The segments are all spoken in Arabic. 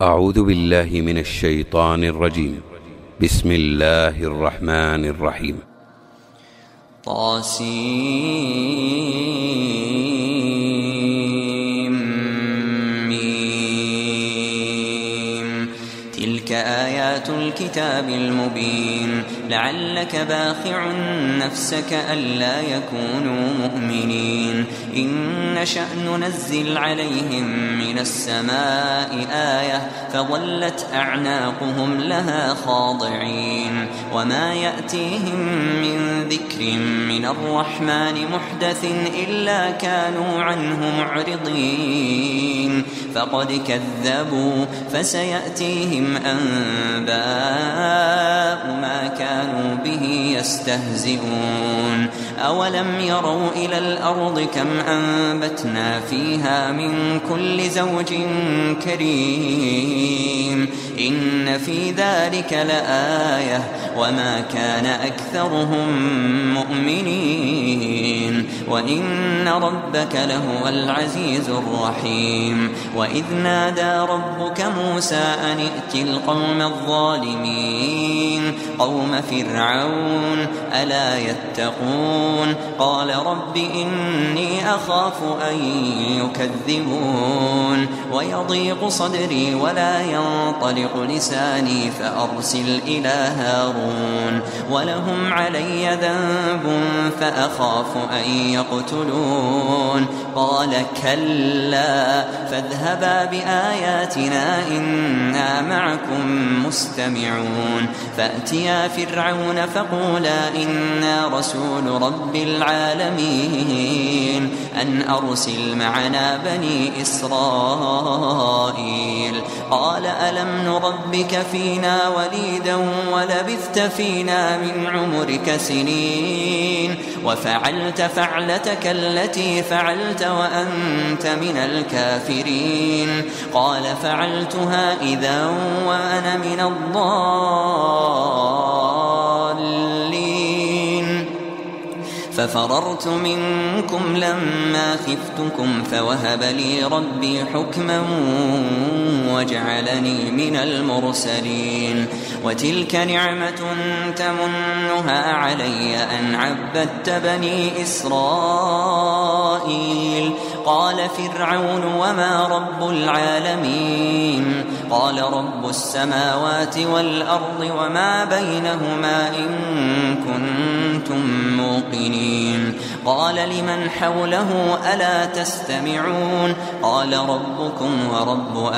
أعوذ بالله من الشيطان الرجيم. بسم الله الرحمن الرحيم. طاسيم تلك آيات الكتاب المبين لعلك باخع نفسك ألا يكونوا مؤمنين إن نشأ ننزل عليهم من السماء آية فظلت أعناقهم لها خاضعين وما يأتيهم من ذكر من الرحمن محدث إلا كانوا عنه معرضين فقد كذبوا فسيأتيهم أنباء ما كانوا به يستهزئون أولم يروا إلى الأرض كم أنبتنا فيها من كل زوج كريم إن في ذلك لآية وما كان أكثرهم مؤمنين وإن ربك لهو العزيز الرحيم وإذ نادى ربك موسى أن ائت القوم الظالمين قوم فرعون ألا يتقون قال رب إني أخاف أن يكذبون ويضيق صدري ولا ينطلق لساني فأرسل إلى هارون ولهم علي ذنب فأخاف أن يقتلون قال كلا فاذهبا بآياتنا إنا معكم مستمعون فأتيا فرعون فقولا إنا رسول رب العالمين أن أرسل معنا بني إسرائيل قال ألم نربك فينا وليدا ولبثت فينا من عمرك سنين وفعلت فعلتك التي فعلت وأنت من الكافرين قال فعلتها إذا وأنا من الضالين ففررت منكم لما خفتكم فوهب لي ربي حكما وجعلني من المرسلين وتلك نعمة تمنها علي أن عبدت بني إسرائيل قال فرعون وما رب العالمين قال رب السماوات والأرض وما بينهما إن كنتم موقنين قال لمن حوله ألا تستمعون قال ربكم ورب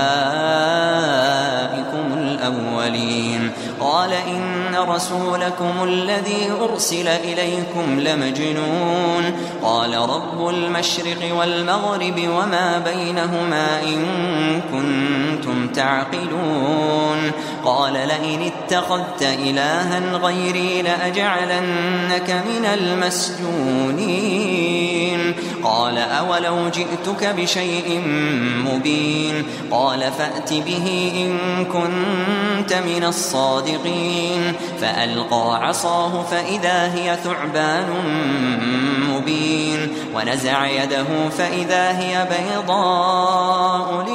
آبائكم الأولين قال إن رسولكم الذي أرسل إليكم لمجنون قال رب المشرق والمغرب وما بينهما إن كنتم تعقلون قال لئن اتخذت إلها غيري لأجعلنك من المسجونين قال أولو جئتك بشيء مبين قال فأت به إن كنت من الصادقين فألقى عصاه فإذا هي ثعبان مبين ونزع يده فإذا هي بيضاء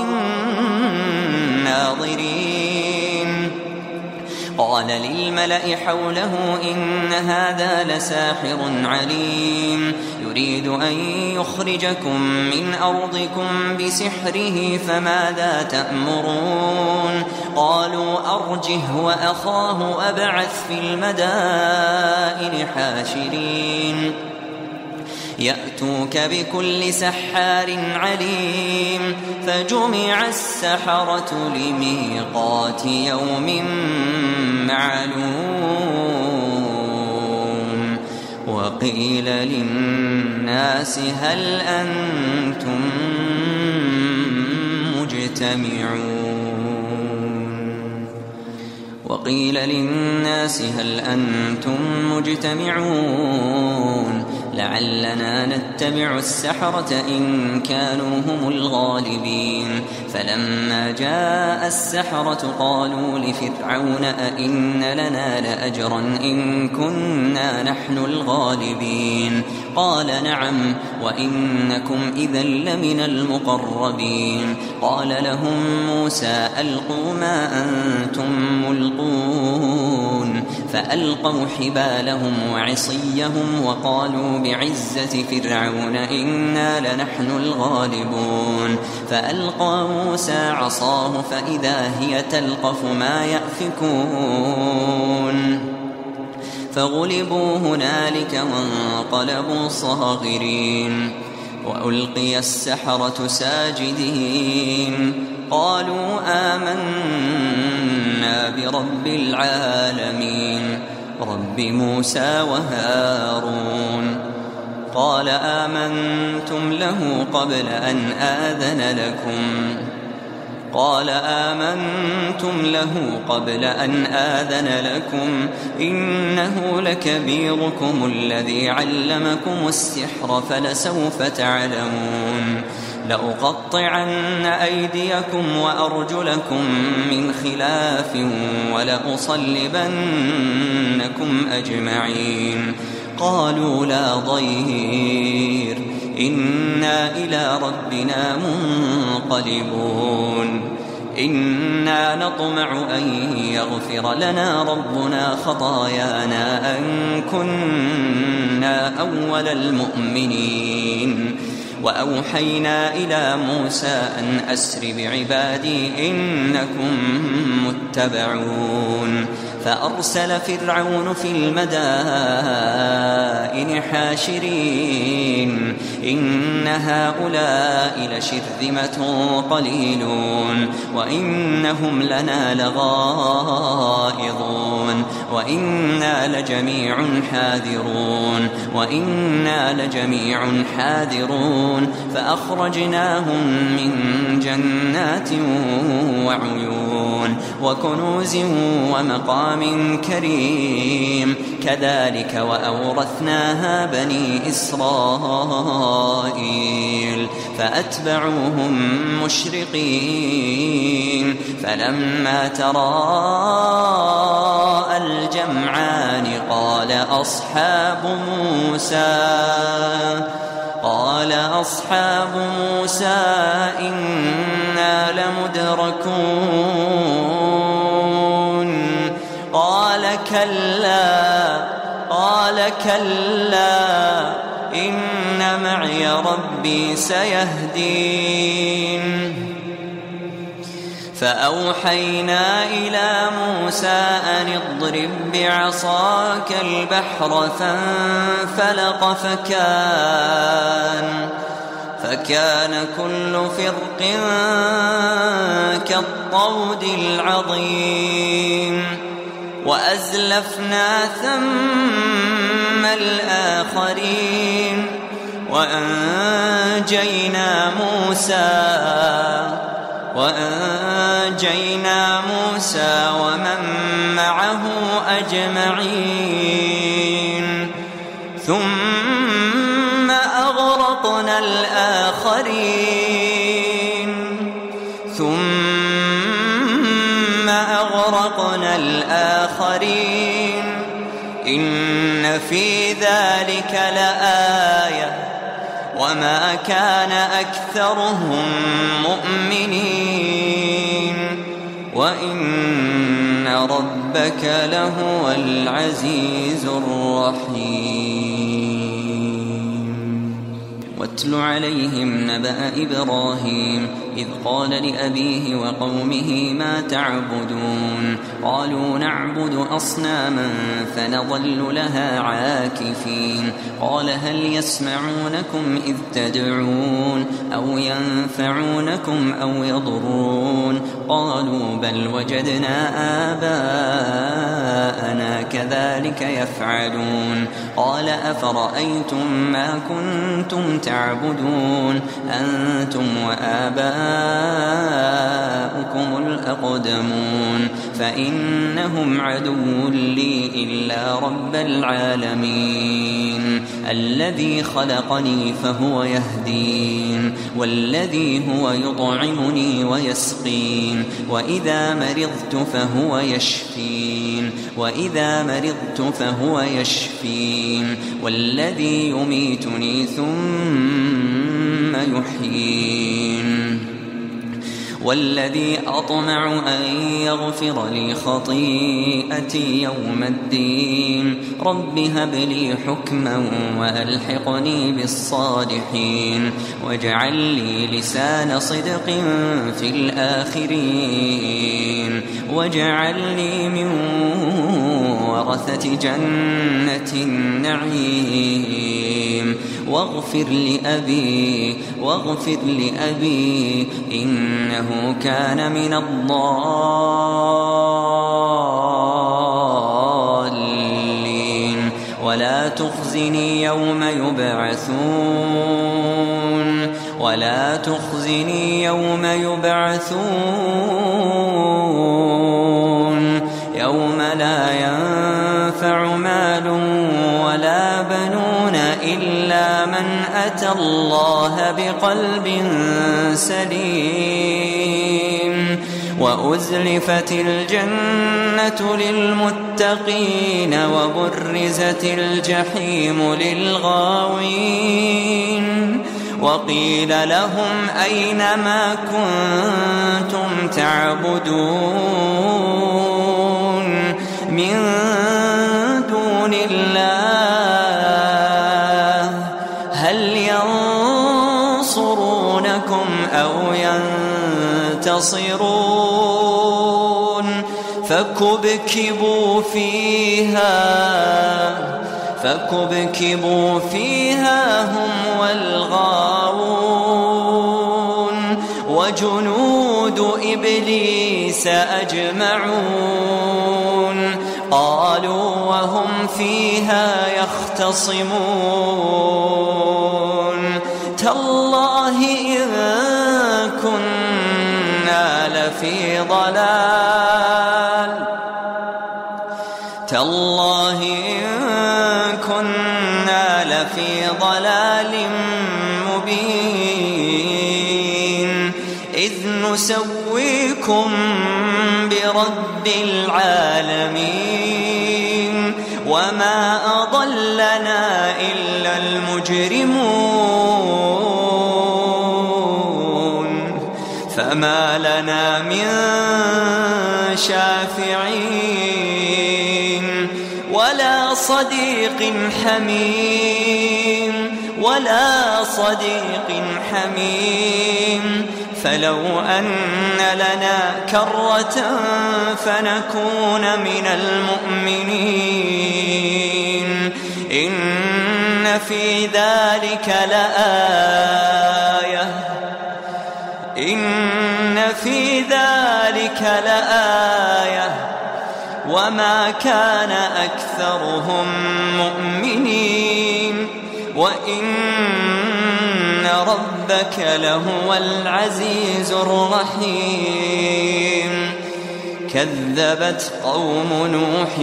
للناظرين قال للملأ حوله إن هذا لساحر عليم يريد أن يخرجكم من أرضكم بسحره فماذا تأمرون قالوا أرجه وأخاه وابعث في المدائن حاشرين يأتوك بكل سحار عليم فجمع السحرة لميقات يوم معلوم وقيل للناس هل أنتم مجتمعون لعلنا نتبع السحرة إن كانوا هم الغالبين. فلما جاء السحرة قالوا لفرعون أئن لنا لأجرا إن كنا نحن الغالبين. قال نعم وإنكم إذا لمن المقربين. قال لهم موسى ألقوا ما أنتم ملقون. فألقوا حبالهم وعصيهم وقالوا بعزة فرعون إنا لنحن الغالبون. فألقى موسى عصاه فإذا هي تلقف ما يأفكون. فغلبوا هنالك وانقلبوا صاغرين. وألقي السحرة ساجدين قالوا آمنا برب العالمين رب موسى وهارون. قال آمنتم له قبل أن آذن لكم إنه لكبيركم الذي علمكم السحر فلسوف تعلمون. لأقطعن أيديكم وأرجلكم من خلاف ولأصلبنكم أجمعين. قالوا لا ضير إنا إلى ربنا منقلبون. إنا نطمع أن يغفر لنا ربنا خطايانا أن كنا أول المؤمنين. وأوحينا إلى موسى أن أسر بعبادي إنكم متبعون. فأرسل فرعون في المدائن حاشرين إن هؤلاء لشرذمة قليلون وإنهم لنا لغائظون وإنا لجميع حاذرون. فأخرجناهم من جنات وعيون وكنوز ومقام كريم. كذلك وأورثناها بني إسرائيل فأتبعوهم مشرقين. فلما تراءى الجمعان قال أصحاب موسى إنا لمدركون. قال كلا إن معي ربي سيهدين. فأوحينا إلى موسى أن اضرب بعصاك البحر فانفلق فكان كل فرق كالطود العظيم. وأزلفنا ثم الآخرين وأنجينا موسى ومن معه أجمعين. ثم أغرقنا الآخرين. إن في ذلك لآية وما كان أكثرهم مؤمنين وإن ربك لهو العزيز الرحيم. واتل عليهم نبأ إبراهيم إذ قال لأبيه وقومه ما تعبدون. قالوا نعبد أصناما فنظل لها عاكفين. قال هل يسمعونكم إذ تدعون أو ينفعونكم أو يضرون. قالوا بل وجدنا آباءنا كذلك يفعلون. قال أفرأيتم ما كنتم تعبدون أنتم وآباؤكم الأقدمون فإنهم عدو لي إلا رب العالمين. الذي خلقني فهو يهدين والذي هو يطعمني ويسقين وإذا مرضت فهو يشفين والذي يميتني ثم يحيين والذي أطمع أن يغفر لي خطيئتي يوم الدين رب هب لي حكما وألحقني بالصالحين واجعل لي لسان صدق في الآخرين واجعلني من ورثة جنة النعيم واغفر لأبي إنه كان من الضالين ولا تخزني يوم يبعثون يوم لا ينفع مال ولا بنون إلا من أتى الله بقلب سليم وأزلفت الجنة للمتقين وبرزت الجحيم للغاوين وقيل لهم أين ما كنتم تعبدون من دون الله هل ينصرونكم أو ينتصرون فكبكبوا فيها هم والغاوون وجنود إبليس أجمعون قالوا وهم فيها يختصمون تالله إن كنا لفي ضلال مبين إذ نسويكم برب العالمين وما أضلنا إلا المجرمون فما لنا من شافعين ولا صديق حميم فلو أن لنا كرة فنكون من المؤمنين إن في ذلك لآية وما كان أكثرهم مؤمنين وإن ربك لهو العزيز الرحيم كذبت قوم نوح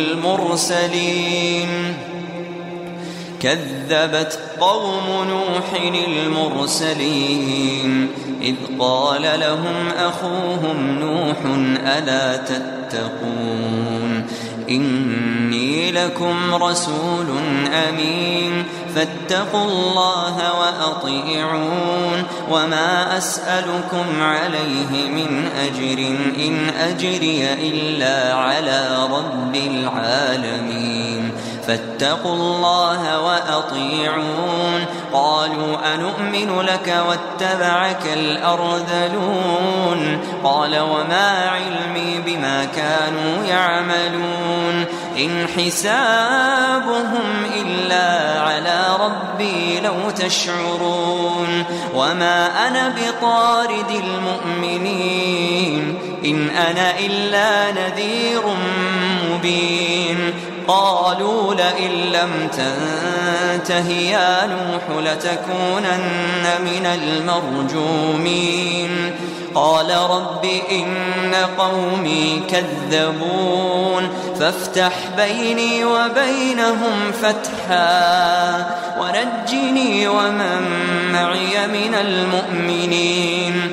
المرسلين إذ قال لهم أخوهم نوح ألا تتقون إني لكم رسول أمين فاتقوا الله وأطيعون وما أسألكم عليه من أجر إن أجري إلا على رب العالمين فاتقوا الله وأطيعون قالوا أنؤمن لك واتبعك الأرذلون قال وما علمي بما كانوا يعملون إن حسابهم إلا على ربي لو تشعرون وما أنا بطارد المؤمنين إن أنا إلا نذير مبين قالوا لئن لم تنته يا نوح لتكونن من المرجومين قال رب إن قومي كذبون فافتح بيني وبينهم فتحا ونجني ومن معي من المؤمنين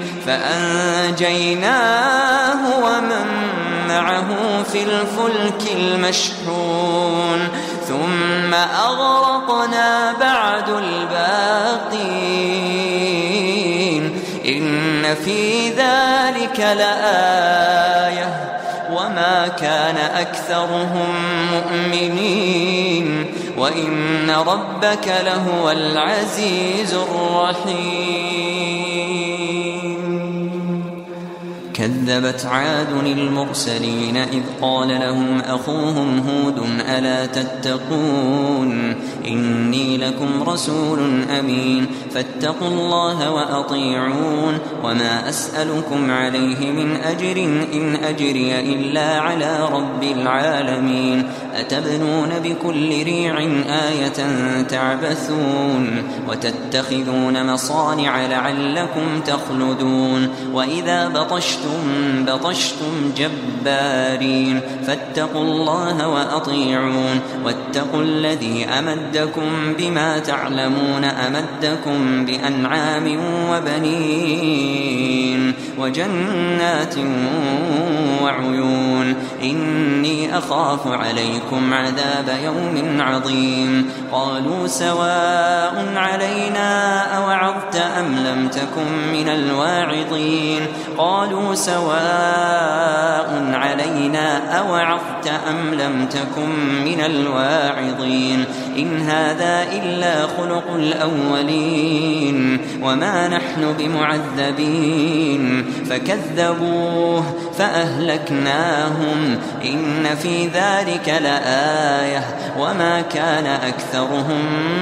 فأنجيناه ومن معه في الفلك المشحون ثم أغرقنا بعد الباقين إن في ذلك لآية وما كان أكثرهم مؤمنين وإن ربك لهو العزيز الرحيم. كذبت عاد المرسلين إذ قال لهم أخوهم هود ألا تتقون إني لكم رسول أمين فاتقوا الله وأطيعون وما أسألكم عليه من أجر إن أجري إلا على رب العالمين أتبنون بكل ريع آية تعبثون وتتخذون مصانع لعلكم تخلدون وإذا بطشتم جبارين فاتقوا الله وأطيعون واتقوا الذي أمدكم بما تعلمون أمدكم بأنعام وبنين وجنات وعيون إني أخاف عليكم عذاب يوم عظيم قالوا سواء علينا أوعظت أم لم تكن من الواعظين قالوا سواء علينا أوعظت أم لم تكن من الواعظين إن هذا إلا خلق الأولين وما نحن بمعذبين فكذبوه فأهلكناهم إن في ذلك لآية وما كان أكثرهم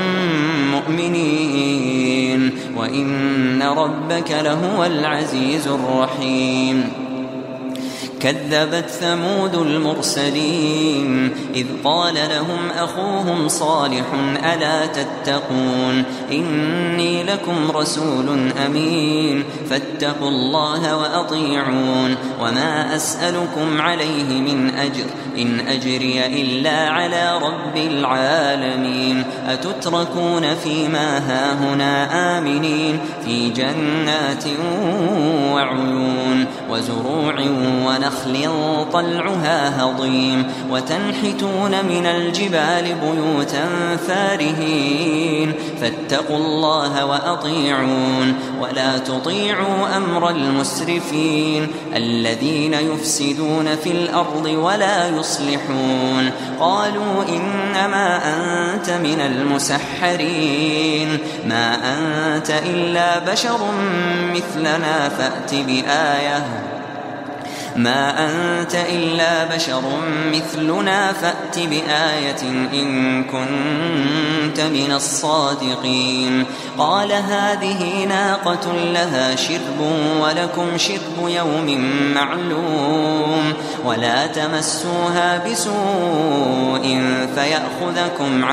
مؤمنين وإن ربك لهو العزيز الرحيم. كذبت ثمود المرسلين إذ قال لهم أخوهم صالح ألا تتقون إني لكم رسول أمين فاتقوا الله وأطيعون وما أسألكم عليه من أجر إن أجري إلا على رب العالمين أتتركون فيما هاهنا آمنين في جنات وعيون وزروع ونخل طلعها هضيم وتنحتون من الجبال بيوتا فارهين فاتقوا الله وأطيعون ولا تطيعوا أمر المسرفين الذين يفسدون في الأرض ولا يصلحون قالوا إنما أنت من المسحرين ما أنت إلا بشر مثلنا فأت بآية ما أنت إلا بشر مثلنا فأت بآية إن كنت من الصادقين قال هذه ناقة لها شرب ولكم شرب يوم معلوم ولا تمسوها بسوء فيأخذكم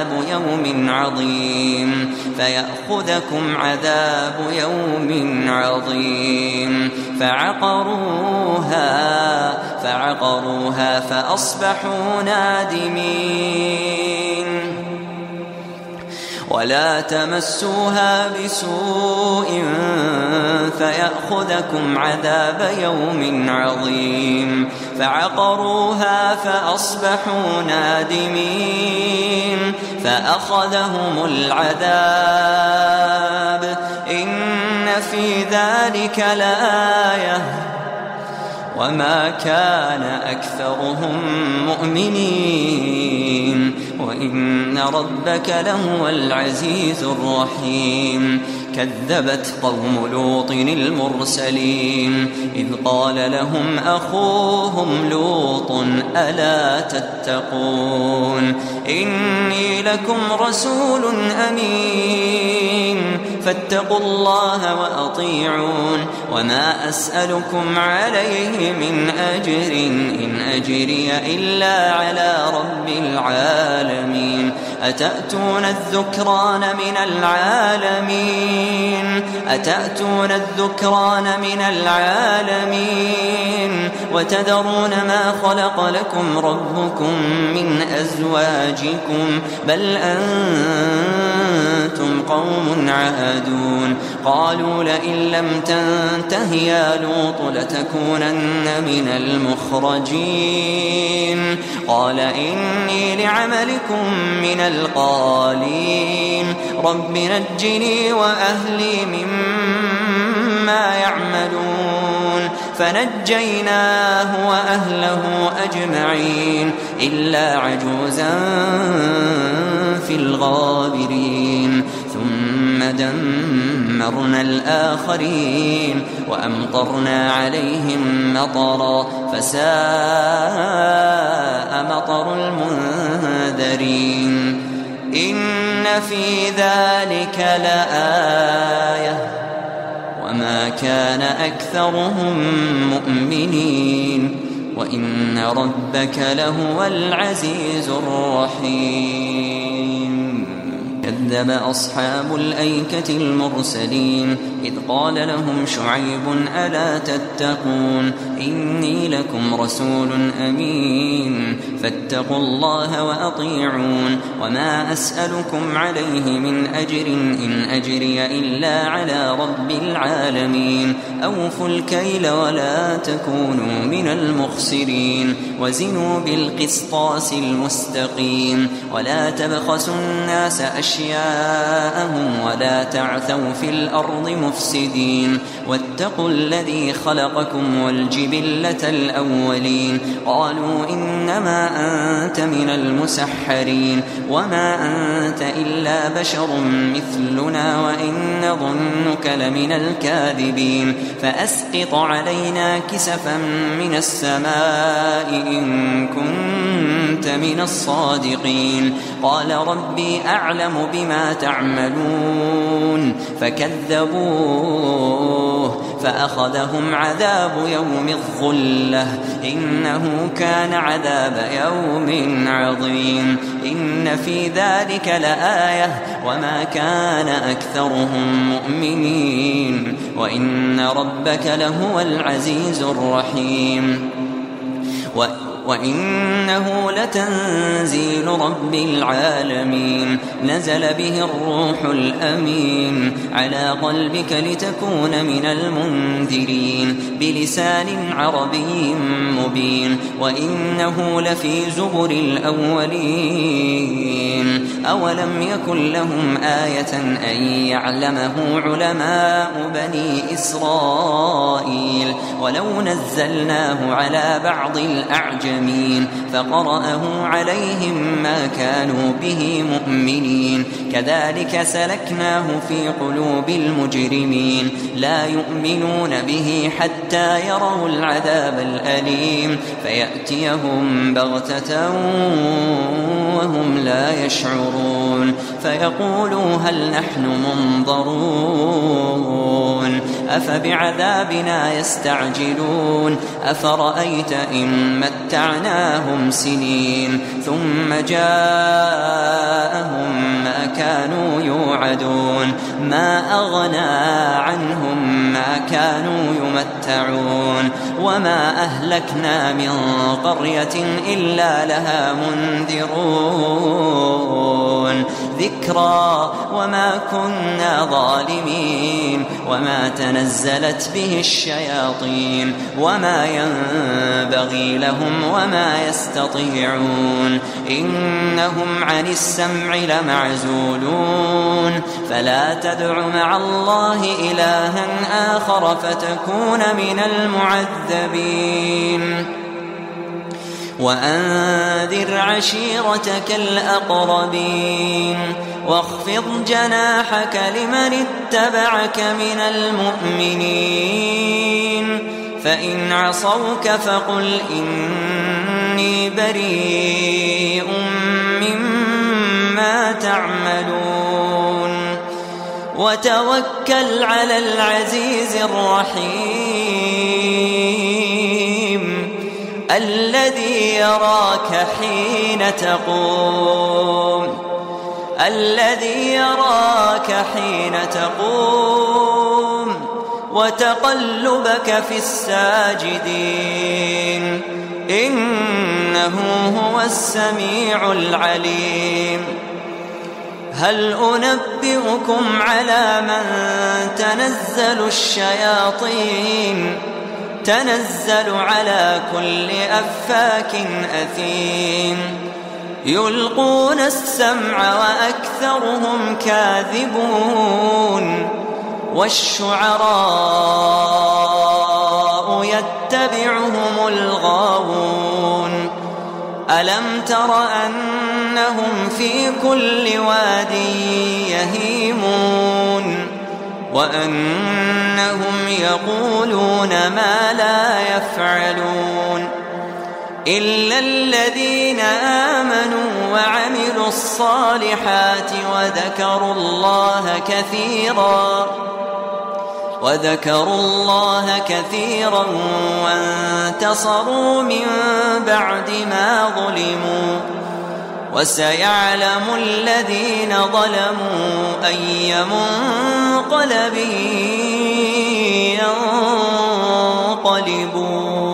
عذاب يوم عظيم فعقروها فأصبحوا نادمين ولا تمسوها بسوء فيأخذكم عذاب يوم عظيم فعقروها فأصبحوا نادمين فأخذهم العذاب إن في ذلك لآية وما كان أكثرهم مؤمنين وإن ربك لهو العزيز الرحيم. كذبت قوم لوط المرسلين إذ قال لهم أخوهم لوط ألا تتقون إني لكم رسول أمين فاتقوا الله وأطيعون وما أسألكم عليه من أجر إن أجري إلا على رب العالمين أتأتون الذكران من العالمين وتذرون ما خلق لكم ربكم من أزواجكم بل أنتم قوم عادون قالوا لئن لم تنته يا لوط لتكونن من المخرجين قال إني لعملكم من القالين رب نجني وأهلي مما يعملون فنجيناه وأهله أجمعين إلا عجوزا في الغابرين ثم دمرنا الآخرين وأمطرنا عليهم مطرا فساء مطر المنذرين إن في ذلك لآية وما كان أكثرهم مؤمنين وإن ربك لهو العزيز الرحيم كذب أصحاب الأيكة المرسلين إذ قال لهم شعيب ألا تتقون إني لكم رسول أمين فاتقوا الله وأطيعون وما أسألكم عليه من أجر إن أجري إلا على رب العالمين أوفوا الكيل ولا تكونوا من المخسرين وزنوا بالقسطاس المستقيم ولا تبخسوا الناس أشياءهم ولا تعثوا في الأرض مفسدين واتقوا الذي خلقكم والجبلة الأولين قالوا إنما أنت من المسحرين وما أنت إلا بشر مثلنا وإن نظنك لمن الكاذبين فأسقط علينا كسفا من السماء إن كنت من الصادقين قال ربي أعلم بما تعملون فكذبوه فأخذهم عذاب يوم الظلة إنه كان عذاب يوم عظيم إن في ذلك لآية وما كان أكثرهم مؤمنين وإن ربك لهو العزيز الرحيم وإنه لتنزيل رب العالمين نزل به الروح الأمين على قلبك لتكون من المنذرين بلسان عربي مبين وإنه لفي زبر الأولين أولم يكن لهم آية أن يعلمه علماء بني إسرائيل ولو نزلناه على بعض الأعجمين فقرأه عليهم ما كانوا به مؤمنين كذلك سلكناه في قلوب المجرمين لا يؤمنون به حتى يروا العذاب الأليم فيأتيهم بغتة وهم لا يشعرون فيقولوا هل نحن منظرون أفبعذابنا يستعجلون أفرأيت إن متعناهم سنين ثم جاءهم ما كانوا يوعدون ما أغنى عنهم ما كانوا يمتعون وما أهلكنا من قرية إلا لها منذرون ذكرى وما كنا ظالمين وما تنزلت به الشياطين وما ينبغي لهم وما يستطيعون إنهم عن السمع لمعزولون فلا تدع مع الله إلها آخر فتكون من المعذبين وأنذر عشيرتك الأقربين واخفض جناحك لمن اتبعك من المؤمنين فإن عصوك فقل إني بريء مما تعملون وتوكل على العزيز الرحيم الذي يراك حين تقوم وتقلبك في الساجدين إنه هو السميع العليم هل أنبئكم على من تنزل الشياطين تنزل على كل أفاك أثيم يلقون السمع وأكثرهم كاذبون والشعراء يتبعهم الغاوون ألم تر أنهم في كل واد يهيمون وأنهم يقولون ما لا يفعلون إلا الذين آمنوا وعملوا الصالحات وذكروا الله كثيرا وانتصروا من بعد ما ظلموا وسيعلم الذين ظلموا أي منقلب ينقلبون